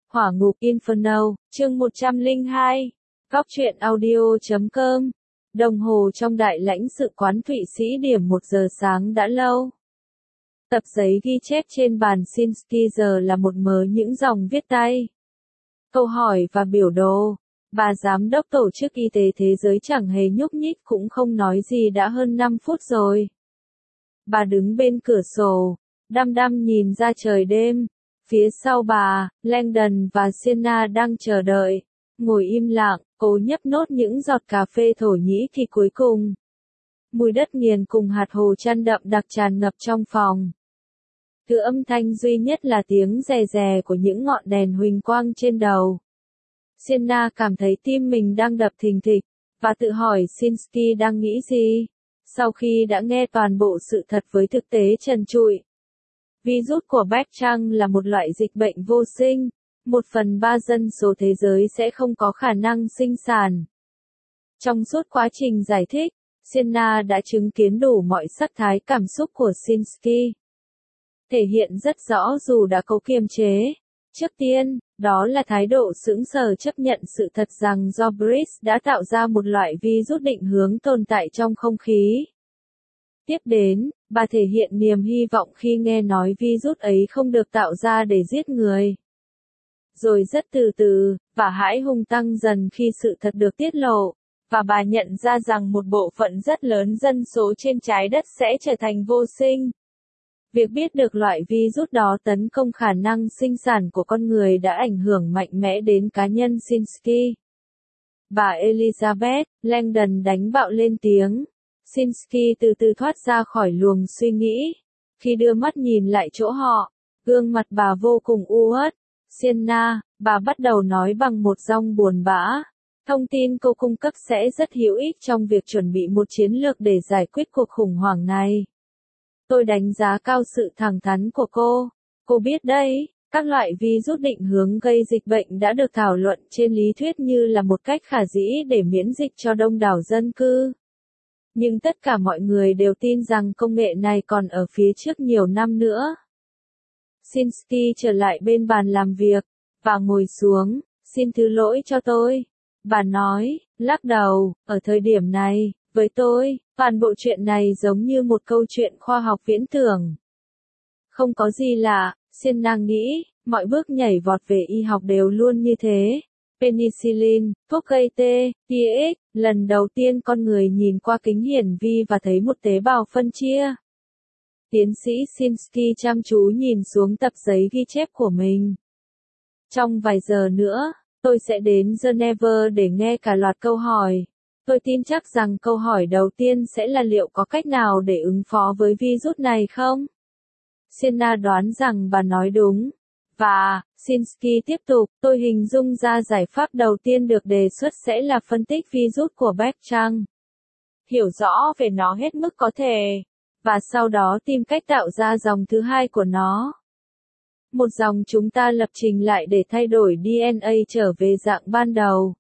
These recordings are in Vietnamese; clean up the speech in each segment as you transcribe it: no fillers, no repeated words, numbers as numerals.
Hỏa ngục Inferno, chương 102. Góc truyện audio.com. Đồng hồ trong đại lãnh sự quán Thụy Sĩ điểm 1 giờ sáng đã lâu. Tập giấy ghi chép trên bàn Shinsky giờ là một mớ những dòng viết tay. Câu hỏi và biểu đồ. Bà giám đốc Tổ chức Y tế Thế giới chẳng hề nhúc nhích cũng không nói gì đã hơn 5 phút rồi. Bà đứng bên cửa sổ, đăm đăm nhìn ra trời đêm. Phía sau bà, Langdon và Sienna đang chờ đợi, ngồi im lặng, cố nhấp nốt những giọt cà phê Thổ Nhĩ Kỳ cuối cùng. Mùi đất nghiền cùng hạt hồ chan đậm đặc tràn ngập trong phòng. Thứ âm thanh duy nhất là tiếng rè rè của những ngọn đèn huỳnh quang trên đầu. Sienna cảm thấy tim mình đang đập thình thịch, và tự hỏi Shinsky đang nghĩ gì, sau khi đã nghe toàn bộ sự thật với thực tế trần trụi. Virus của Bách Trăng là một loại dịch bệnh vô sinh, 1/3 dân số thế giới sẽ không có khả năng sinh sản. Trong suốt quá trình giải thích, Sienna đã chứng kiến đủ mọi sắc thái cảm xúc của Shinsky. Thể hiện rất rõ dù đã cố kiềm chế. Trước tiên, đó là thái độ sững sờ chấp nhận sự thật rằng do Brice đã tạo ra một loại virus định hướng tồn tại trong không khí. Tiếp đến, bà thể hiện niềm hy vọng khi nghe nói virus ấy không được tạo ra để giết người. Rồi rất từ từ, và hãi hùng tăng dần khi sự thật được tiết lộ, và bà nhận ra rằng một bộ phận rất lớn dân số trên trái đất sẽ trở thành vô sinh. Việc biết được loại virus đó tấn công khả năng sinh sản của con người đã ảnh hưởng mạnh mẽ đến cá nhân Shinsky. Bà Elizabeth Langdon đánh bạo lên tiếng. Shinsky từ từ thoát ra khỏi luồng suy nghĩ. Khi đưa mắt nhìn lại chỗ họ, gương mặt bà vô cùng u uất. Sienna, bà bắt đầu nói bằng một giọng buồn bã. Thông tin cô cung cấp sẽ rất hữu ích trong việc chuẩn bị một chiến lược để giải quyết cuộc khủng hoảng này. Tôi đánh giá cao sự thẳng thắn của cô. Cô biết đấy, các loại virus định hướng gây dịch bệnh đã được thảo luận trên lý thuyết như là một cách khả dĩ để miễn dịch cho đông đảo dân cư. Nhưng tất cả mọi người đều tin rằng công nghệ này còn ở phía trước nhiều năm nữa. Shinsky trở lại bên bàn làm việc, và ngồi xuống. Xin thứ lỗi cho tôi. Bà nói, lắc đầu, ở thời điểm này, với tôi, toàn bộ chuyện này giống như một câu chuyện khoa học viễn tưởng. Không có gì lạ, Sienna nghĩ, mọi bước nhảy vọt về y học đều luôn như thế. Penicillin, thuốc gây tê, TX, lần đầu tiên con người nhìn qua kính hiển vi và thấy một tế bào phân chia. Tiến sĩ Shinsky chăm chú nhìn xuống tập giấy ghi chép của mình. Trong vài giờ nữa, tôi sẽ đến Geneva để nghe cả loạt câu hỏi. Tôi tin chắc rằng câu hỏi đầu tiên sẽ là liệu có cách nào để ứng phó với virus này không? Sienna đoán rằng bà nói đúng. Và, Shinsky tiếp tục, tôi hình dung ra giải pháp đầu tiên được đề xuất sẽ là phân tích virus của Bách Trăng. Hiểu rõ về nó hết mức có thể. Và sau đó tìm cách tạo ra dòng thứ hai của nó. Một dòng chúng ta lập trình lại để thay đổi DNA trở về dạng ban đầu.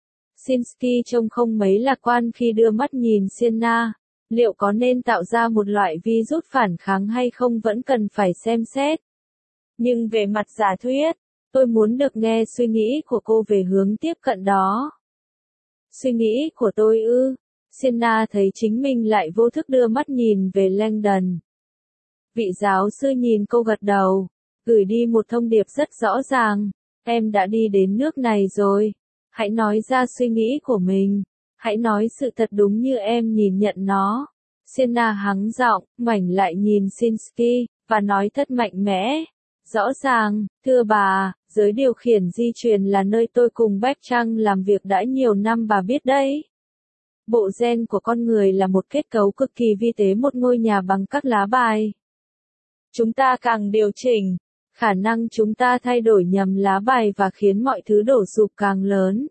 Shinsky trông không mấy lạc quan khi đưa mắt nhìn Sienna. Liệu có nên tạo ra một loại virus phản kháng hay không vẫn cần phải xem xét. Nhưng về mặt giả thuyết, tôi muốn được nghe suy nghĩ của cô về hướng tiếp cận đó. Suy nghĩ của tôi ư? Sienna thấy chính mình lại vô thức đưa mắt nhìn về Langdon. Vị giáo sư nhìn cô gật đầu, gửi đi một thông điệp rất rõ ràng. Em đã đi đến nước này rồi. Hãy nói ra suy nghĩ của mình. Hãy nói sự thật đúng như em nhìn nhận nó. Sienna hắng giọng, ngoảnh lại nhìn Shinsky, và nói thật mạnh mẽ. Rõ ràng, thưa bà, giới điều khiển di truyền là nơi tôi cùng Bách Trăng làm việc đã nhiều năm bà biết đấy. Bộ gen của con người là một kết cấu cực kỳ vi tế, một ngôi nhà bằng các lá bài. Chúng ta càng điều chỉnh, khả năng chúng ta thay đổi nhầm lá bài và khiến mọi thứ đổ sụp càng lớn.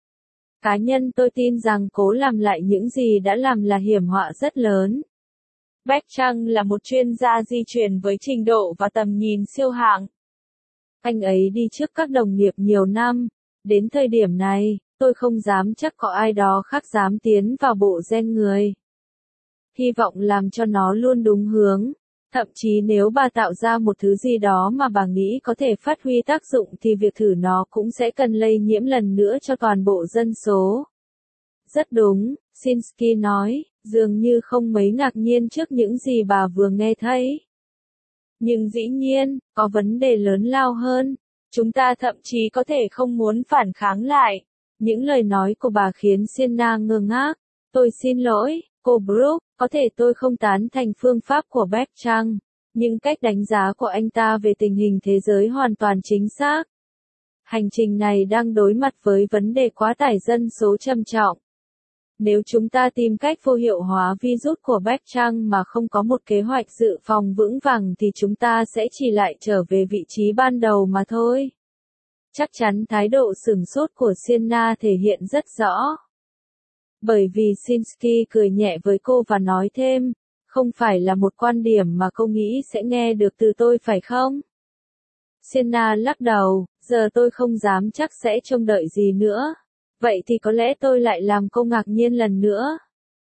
Cá nhân tôi tin rằng cố làm lại những gì đã làm là hiểm họa rất lớn. Bách Trăng là một chuyên gia di truyền với trình độ và tầm nhìn siêu hạng. Anh ấy đi trước các đồng nghiệp nhiều năm. Đến thời điểm này, tôi không dám chắc có ai đó khác dám tiến vào bộ gen người. Hy vọng làm cho nó luôn đúng hướng. Thậm chí nếu bà tạo ra một thứ gì đó mà bà nghĩ có thể phát huy tác dụng thì việc thử nó cũng sẽ cần lây nhiễm lần nữa cho toàn bộ dân số. Rất đúng, Shinsky nói, dường như không mấy ngạc nhiên trước những gì bà vừa nghe thấy. Nhưng dĩ nhiên, có vấn đề lớn lao hơn. Chúng ta thậm chí có thể không muốn phản kháng lại. Những lời nói của bà khiến Sienna ngơ ngác. Tôi xin lỗi, cô Brooke, có thể tôi không tán thành phương pháp của Bertrand, nhưng cách đánh giá của anh ta về tình hình thế giới hoàn toàn chính xác. Hành trình này đang đối mặt với vấn đề quá tải dân số trầm trọng. Nếu chúng ta tìm cách vô hiệu hóa virus của Bertrand mà không có một kế hoạch dự phòng vững vàng thì chúng ta sẽ chỉ lại trở về vị trí ban đầu mà thôi. Chắc chắn thái độ sửng sốt của Sienna thể hiện rất rõ. Bởi vì Shinsky cười nhẹ với cô và nói thêm, không phải là một quan điểm mà cô nghĩ sẽ nghe được từ tôi phải không? Sienna lắc đầu, giờ tôi không dám chắc sẽ trông đợi gì nữa. Vậy thì có lẽ tôi lại làm cô ngạc nhiên lần nữa.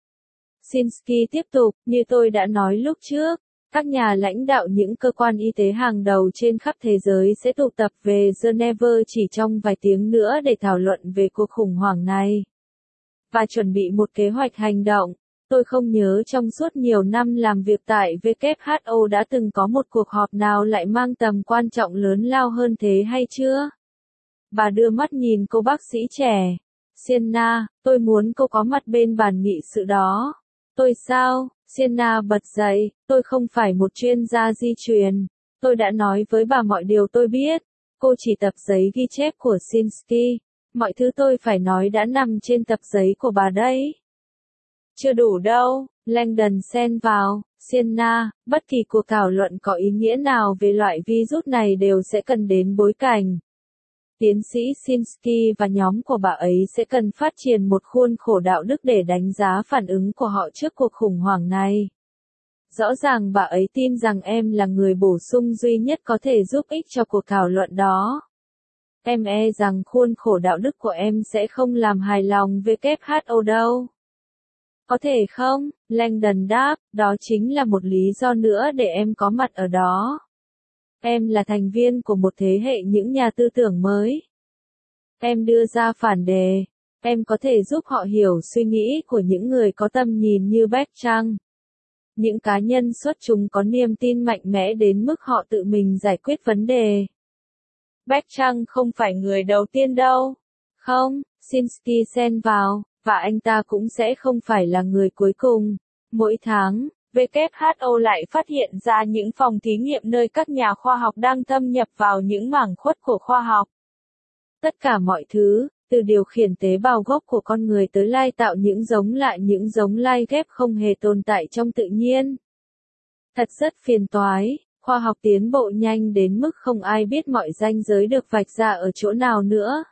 Shinsky tiếp tục, như tôi đã nói lúc trước, các nhà lãnh đạo những cơ quan y tế hàng đầu trên khắp thế giới sẽ tụ tập về Geneva chỉ trong vài tiếng nữa để thảo luận về cuộc khủng hoảng này. Và chuẩn bị một kế hoạch hành động. Tôi không nhớ trong suốt nhiều năm làm việc tại WHO đã từng có một cuộc họp nào lại mang tầm quan trọng lớn lao hơn thế hay chưa? Bà đưa mắt nhìn cô bác sĩ trẻ. Sienna, tôi muốn cô có mặt bên bàn nghị sự đó. Tôi sao? Sienna bật dậy, tôi không phải một chuyên gia di truyền. Tôi đã nói với bà mọi điều tôi biết. Cô chỉ tập giấy ghi chép của Shinsky. Mọi thứ tôi phải nói đã nằm trên tập giấy của bà đấy. Chưa đủ đâu, Langdon xen vào, Sienna, bất kỳ cuộc thảo luận có ý nghĩa nào về loại virus này đều sẽ cần đến bối cảnh. Tiến sĩ Shinsky và nhóm của bà ấy sẽ cần phát triển một khuôn khổ đạo đức để đánh giá phản ứng của họ trước cuộc khủng hoảng này. Rõ ràng bà ấy tin rằng em là người bổ sung duy nhất có thể giúp ích cho cuộc thảo luận đó. Em e rằng khuôn khổ đạo đức của em sẽ không làm hài lòng WHO đâu. Có thể không? Langdon đáp, đó chính là một lý do nữa để em có mặt ở đó. Em là thành viên của một thế hệ những nhà tư tưởng mới. Em đưa ra phản đề. Em có thể giúp họ hiểu suy nghĩ của những người có tầm nhìn như Bertrand. Những cá nhân xuất chúng có niềm tin mạnh mẽ đến mức họ tự mình giải quyết vấn đề. Bertrand không phải người đầu tiên đâu. Không, Shinsky xen vào, và anh ta cũng sẽ không phải là người cuối cùng. Mỗi tháng, WHO lại phát hiện ra những phòng thí nghiệm nơi các nhà khoa học đang thâm nhập vào những mảng khuất của khoa học. Tất cả mọi thứ, từ điều khiển tế bào gốc của con người tới lai tạo những giống lai ghép không hề tồn tại trong tự nhiên. Thật rất phiền toái, khoa học tiến bộ nhanh đến mức không ai biết mọi ranh giới được vạch ra ở chỗ nào nữa.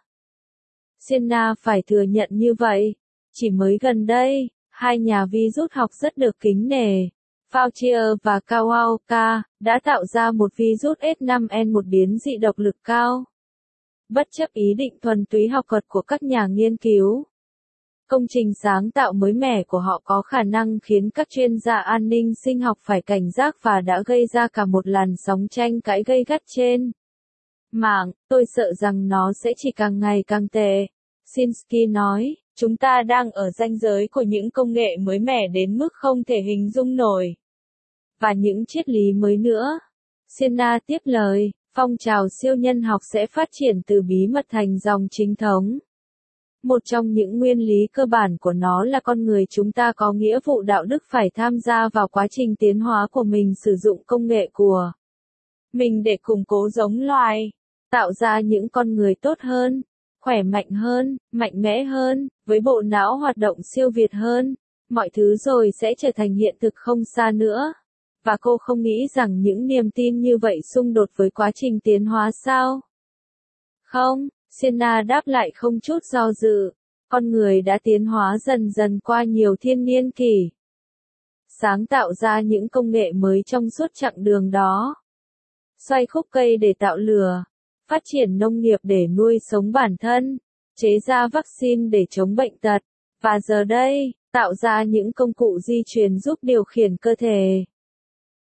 Sienna phải thừa nhận như vậy. Chỉ mới gần đây, hai nhà vi rút học rất được kính nể, Fauci và Kawauka, đã tạo ra một virus S5N1 biến dị độc lực cao. Bất chấp ý định thuần túy học thuật của các nhà nghiên cứu, công trình sáng tạo mới mẻ của họ có khả năng khiến các chuyên gia an ninh sinh học phải cảnh giác và đã gây ra cả một làn sóng tranh cãi gay gắt trên mạng. Tôi sợ rằng nó sẽ chỉ càng ngày càng tệ. Shinsky nói, chúng ta đang ở ranh giới của những công nghệ mới mẻ đến mức không thể hình dung nổi. Và những triết lý mới nữa. Sienna tiếp lời, phong trào siêu nhân học sẽ phát triển từ bí mật thành dòng chính thống. Một trong những nguyên lý cơ bản của nó là con người chúng ta có nghĩa vụ đạo đức phải tham gia vào quá trình tiến hóa của mình, sử dụng công nghệ của mình để củng cố giống loài, tạo ra những con người tốt hơn, khỏe mạnh hơn, mạnh mẽ hơn, với bộ não hoạt động siêu việt hơn. Mọi thứ rồi sẽ trở thành hiện thực không xa nữa. Và cô không nghĩ rằng những niềm tin như vậy xung đột với quá trình tiến hóa sao? Không, Sienna đáp lại không chút do dự. Con người đã tiến hóa dần dần qua nhiều thiên niên kỷ, sáng tạo ra những công nghệ mới trong suốt chặng đường đó. Xoay khúc cây để tạo lửa, phát triển nông nghiệp để nuôi sống bản thân, chế ra vaccine để chống bệnh tật, và giờ đây, tạo ra những công cụ di truyền giúp điều khiển cơ thể.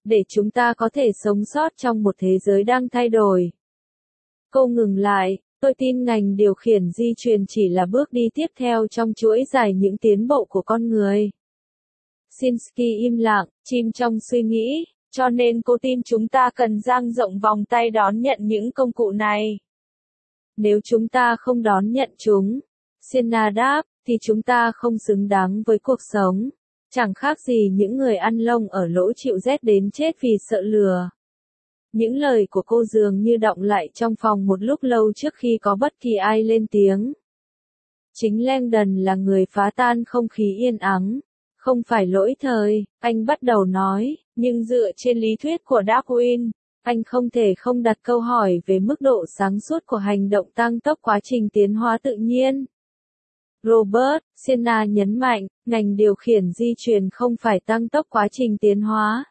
để chúng ta có thể sống sót trong một thế giới đang thay đổi. Cô ngừng lại, tôi tin ngành điều khiển di truyền chỉ là bước đi tiếp theo trong chuỗi dài những tiến bộ của con người. Shinsky im lặng, chìm trong suy nghĩ, cho nên cô tin chúng ta cần dang rộng vòng tay đón nhận những công cụ này. Nếu chúng ta không đón nhận chúng, Sienna đáp, thì chúng ta không xứng đáng với cuộc sống. Chẳng khác gì những người ăn lông ở lỗ chịu rét đến chết vì sợ lửa. Những lời của cô dường như đọng lại trong phòng một lúc lâu trước khi có bất kỳ ai lên tiếng. Chính Langdon là người phá tan không khí yên ắng. Không phải lỗi thời, anh bắt đầu nói, nhưng dựa trên lý thuyết của Darwin, anh không thể không đặt câu hỏi về mức độ sáng suốt của hành động tăng tốc quá trình tiến hóa tự nhiên. Robert, Sienna nhấn mạnh, ngành điều khiển di truyền không phải tăng tốc quá trình tiến hóa.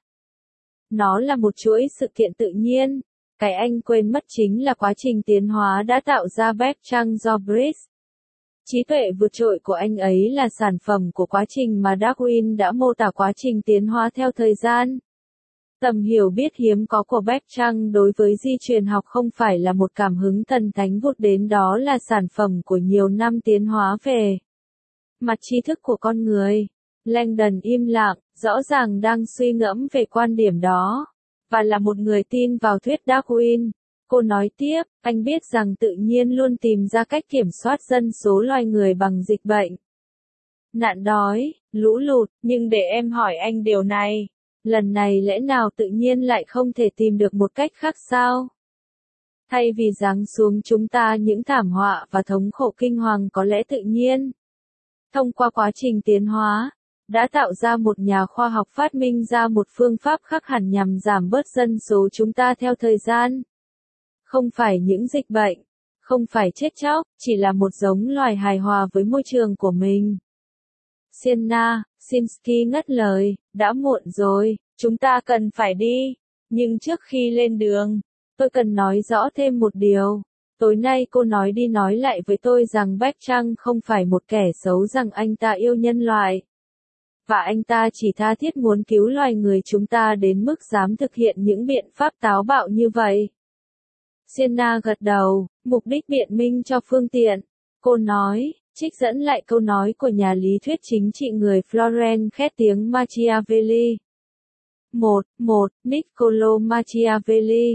Nó là một chuỗi sự kiện tự nhiên. Cái anh quên mất chính là quá trình tiến hóa đã tạo ra Bertrand Zorbris. Trí tuệ vượt trội của anh ấy là sản phẩm của quá trình mà Darwin đã mô tả quá trình tiến hóa theo thời gian. Tầm hiểu biết hiếm có của Bertrand đối với di truyền học không phải là một cảm hứng thần thánh vụt đến, đó là sản phẩm của nhiều năm tiến hóa về mặt tri thức của con người. Langdon im lặng, rõ ràng đang suy ngẫm về quan điểm đó, và là một người tin vào thuyết Darwin. Cô nói tiếp, anh biết rằng tự nhiên luôn tìm ra cách kiểm soát dân số loài người bằng dịch bệnh, nạn đói, lũ lụt, nhưng để em hỏi anh điều này, lần này lẽ nào tự nhiên lại không thể tìm được một cách khác sao? Thay vì giáng xuống chúng ta những thảm họa và thống khổ kinh hoàng, có lẽ tự nhiên, thông qua quá trình tiến hóa, đã tạo ra một nhà khoa học phát minh ra một phương pháp khác hẳn nhằm giảm bớt dân số chúng ta theo thời gian. Không phải những dịch bệnh, không phải chết chóc, chỉ là một giống loài hài hòa với môi trường của mình. Sienna, Shinsky ngắt lời, đã muộn rồi, chúng ta cần phải đi. Nhưng trước khi lên đường, tôi cần nói rõ thêm một điều. Tối nay cô nói đi nói lại với tôi rằng Bertrand không phải một kẻ xấu, rằng anh ta yêu nhân loại. Và anh ta chỉ tha thiết muốn cứu loài người chúng ta đến mức dám thực hiện những biện pháp táo bạo như vậy. Sienna gật đầu, mục đích biện minh cho phương tiện. Cô nói, trích dẫn lại câu nói của nhà lý thuyết chính trị người Florence khét tiếng Machiavelli. 1. Niccolo Machiavelli,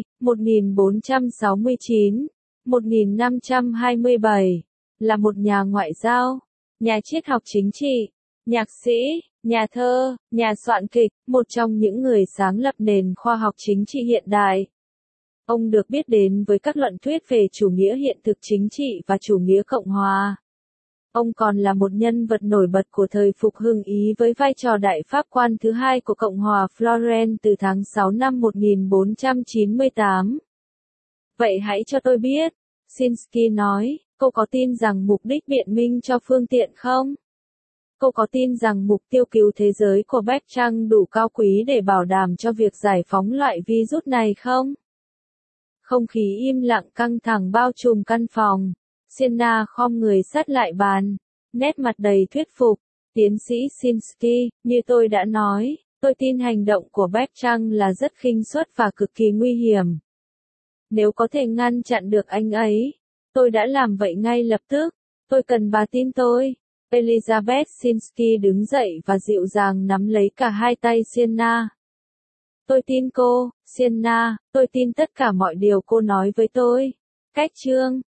1469-1527, là một nhà ngoại giao, nhà triết học chính trị, nhạc sĩ, nhà thơ, nhà soạn kịch, một trong những người sáng lập nền khoa học chính trị hiện đại. Ông được biết đến với các luận thuyết về chủ nghĩa hiện thực chính trị và chủ nghĩa cộng hòa. Ông còn là một nhân vật nổi bật của thời phục hưng Ý với vai trò đại pháp quan thứ hai của Cộng hòa Florence từ tháng 6 năm 1498. Vậy hãy cho tôi biết, Shinsky nói, cô có tin rằng mục đích biện minh cho phương tiện không? Cô có tin rằng mục tiêu cứu thế giới của Bertrand đủ cao quý để bảo đảm cho việc giải phóng loại virus này không? Không khí im lặng căng thẳng bao trùm căn phòng. Sienna khom người sát lại bàn, nét mặt đầy thuyết phục. Tiến sĩ Shinsky, như tôi đã nói, tôi tin hành động của Bertrand là rất khinh suất và cực kỳ nguy hiểm. Nếu có thể ngăn chặn được anh ấy, tôi đã làm vậy ngay lập tức. Tôi cần bà tin tôi. Elizabeth Shinsky đứng dậy và dịu dàng nắm lấy cả hai tay Sienna. Tôi tin cô, Sienna, tôi tin tất cả mọi điều cô nói với tôi. Cách chương